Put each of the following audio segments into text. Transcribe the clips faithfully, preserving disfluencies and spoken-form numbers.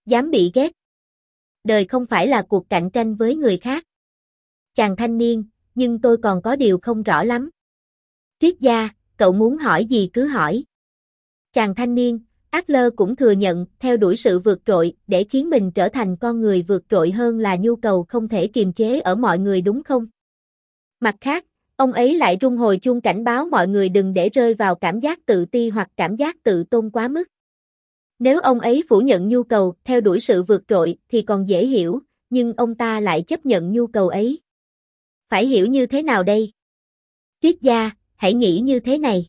Dám bị ghét. Đời không phải là cuộc cạnh tranh với người khác. Chàng thanh niên, nhưng tôi còn có điều không rõ lắm. Triết gia, cậu muốn hỏi gì cứ hỏi. Chàng thanh niên, Adler cũng thừa nhận, theo đuổi sự vượt trội, để khiến mình trở thành con người vượt trội hơn là nhu cầu không thể kiềm chế ở mọi người đúng không? Mặt khác, ông ấy lại rung hồi chuông cảnh báo mọi người đừng để rơi vào cảm giác tự ti hoặc cảm giác tự tôn quá mức. Nếu ông ấy phủ nhận nhu cầu theo đuổi sự vượt trội thì còn dễ hiểu, nhưng ông ta lại chấp nhận nhu cầu ấy. Phải hiểu như thế nào đây? Triết gia, hãy nghĩ như thế này.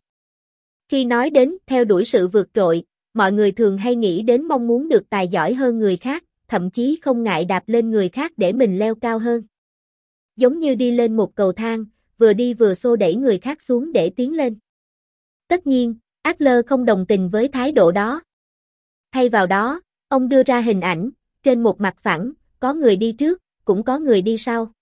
Khi nói đến theo đuổi sự vượt trội, mọi người thường hay nghĩ đến mong muốn được tài giỏi hơn người khác, thậm chí không ngại đạp lên người khác để mình leo cao hơn. Giống như đi lên một cầu thang, vừa đi vừa xô đẩy người khác xuống để tiến lên. Tất nhiên, Adler không đồng tình với thái độ đó. Thay vào đó, ông đưa ra hình ảnh, trên một mặt phẳng, có người đi trước, cũng có người đi sau.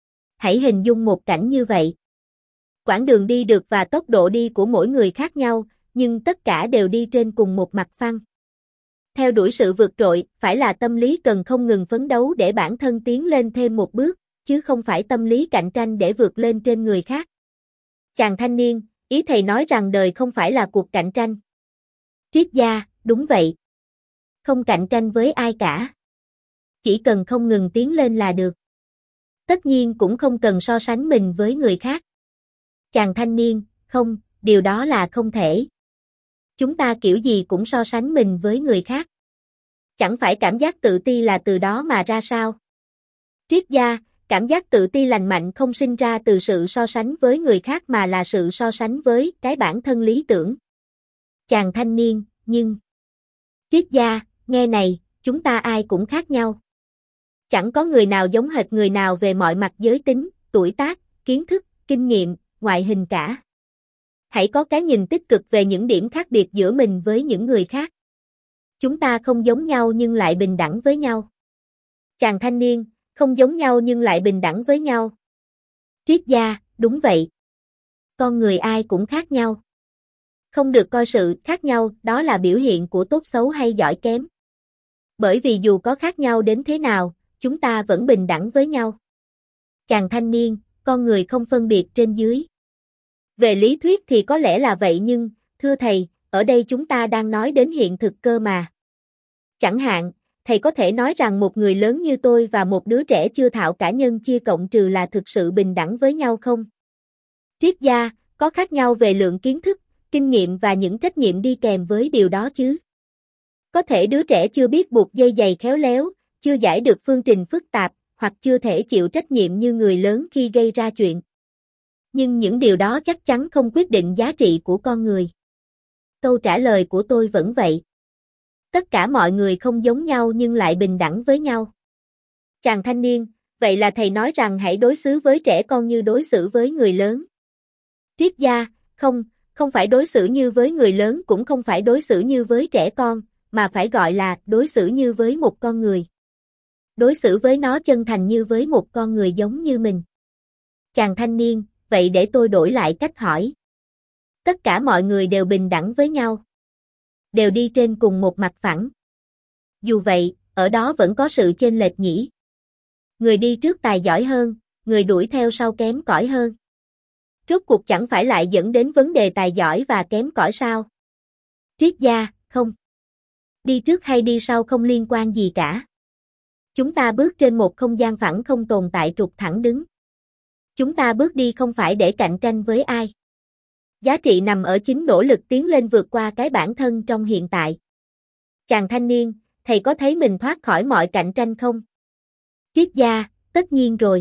Hãy hình dung một cảnh như vậy. Quãng đường đi được và tốc độ đi của mỗi người khác nhau, nhưng tất cả đều đi trên cùng một mặt phăng. Theo đuổi sự vượt trội, phải là tâm lý cần không ngừng phấn đấu để bản thân tiến lên thêm một bước, chứ không phải tâm lý cạnh tranh để vượt lên trên người khác. Chàng thanh niên, ý thầy nói rằng đời không phải là cuộc cạnh tranh. Triết gia, đúng vậy. Không cạnh tranh với ai cả. Chỉ cần không ngừng tiến lên là được. Tất nhiên cũng không cần so sánh mình với người khác. Chàng thanh niên, không, điều đó là không thể. Chúng ta kiểu gì cũng so sánh mình với người khác. Chẳng phải cảm giác tự ti là từ đó mà ra sao? Triết gia, cảm giác tự ti lành mạnh không sinh ra từ sự so sánh với người khác mà là sự so sánh với cái bản thân lý tưởng. Chàng thanh niên, nhưng... Triết gia, nghe này, chúng ta ai cũng khác nhau. Chẳng có người nào giống hệt người nào về mọi mặt giới tính, tuổi tác, kiến thức, kinh nghiệm, ngoại hình cả. Hãy có cái nhìn tích cực về những điểm khác biệt giữa mình với những người khác. Chúng ta không giống nhau nhưng lại bình đẳng với nhau. Chàng thanh niên, không giống nhau nhưng lại bình đẳng với nhau. Triết gia, đúng vậy. Con người ai cũng khác nhau. Không được coi sự khác nhau đó là biểu hiện của tốt xấu hay giỏi kém. Bởi vì dù có khác nhau đến thế nào, chúng ta vẫn bình đẳng với nhau. Chàng thanh niên, con người không phân biệt trên dưới. Về lý thuyết thì có lẽ là vậy nhưng, thưa thầy, ở đây chúng ta đang nói đến hiện thực cơ mà. Chẳng hạn, thầy có thể nói rằng một người lớn như tôi và một đứa trẻ chưa thạo cả nhân chia cộng trừ là thực sự bình đẳng với nhau không? Triết gia, có khác nhau về lượng kiến thức, kinh nghiệm và những trách nhiệm đi kèm với điều đó chứ. Có thể đứa trẻ chưa biết buộc dây giày khéo léo, chưa giải được phương trình phức tạp, hoặc chưa thể chịu trách nhiệm như người lớn khi gây ra chuyện. Nhưng những điều đó chắc chắn không quyết định giá trị của con người. Câu trả lời của tôi vẫn vậy. Tất cả mọi người không giống nhau nhưng lại bình đẳng với nhau. Chàng thanh niên, vậy là thầy nói rằng hãy đối xử với trẻ con như đối xử với người lớn. Triết gia, không, không phải đối xử như với người lớn cũng không phải đối xử như với trẻ con, mà phải gọi là đối xử như với một con người. Đối xử với nó chân thành như với một con người giống như mình. Chàng thanh niên, vậy để tôi đổi lại cách hỏi. Tất cả mọi người đều bình đẳng với nhau. Đều đi trên cùng một mặt phẳng. Dù vậy, ở đó vẫn có sự chênh lệch nhỉ. Người đi trước tài giỏi hơn, người đuổi theo sau kém cỏi hơn. Rốt cuộc chẳng phải lại dẫn đến vấn đề tài giỏi và kém cỏi sao? Triết gia, không. Đi trước hay đi sau không liên quan gì cả. Chúng ta bước trên một không gian phẳng không tồn tại trục thẳng đứng. Chúng ta bước đi không phải để cạnh tranh với ai. Giá trị nằm ở chính nỗ lực tiến lên vượt qua cái bản thân trong hiện tại. Chàng thanh niên, thầy có thấy mình thoát khỏi mọi cạnh tranh không? Triết gia, tất nhiên rồi.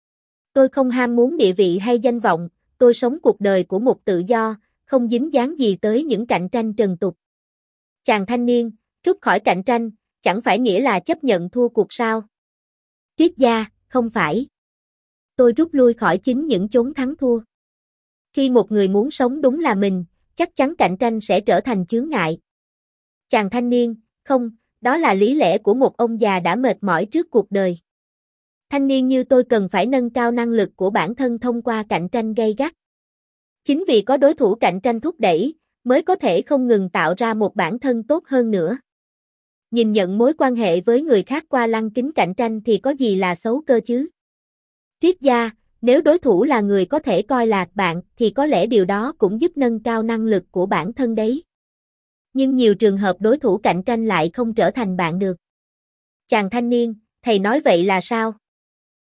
Tôi không ham muốn địa vị hay danh vọng, tôi sống cuộc đời của một tự do, không dính dáng gì tới những cạnh tranh trần tục. Chàng thanh niên, rút khỏi cạnh tranh, chẳng phải nghĩa là chấp nhận thua cuộc sao? Triết gia, không phải. Tôi rút lui khỏi chính những chốn thắng thua. Khi một người muốn sống đúng là mình, chắc chắn cạnh tranh sẽ trở thành chướng ngại. Chàng thanh niên, không, đó là lý lẽ của một ông già đã mệt mỏi trước cuộc đời. Thanh niên như tôi cần phải nâng cao năng lực của bản thân thông qua cạnh tranh gay gắt. Chính vì có đối thủ cạnh tranh thúc đẩy, mới có thể không ngừng tạo ra một bản thân tốt hơn nữa. Nhìn nhận mối quan hệ với người khác qua lăng kính cạnh tranh thì có gì là xấu cơ chứ? Triết gia, nếu đối thủ là người có thể coi là bạn thì có lẽ điều đó cũng giúp nâng cao năng lực của bản thân đấy. Nhưng nhiều trường hợp đối thủ cạnh tranh lại không trở thành bạn được. Chàng thanh niên, thầy nói vậy là sao?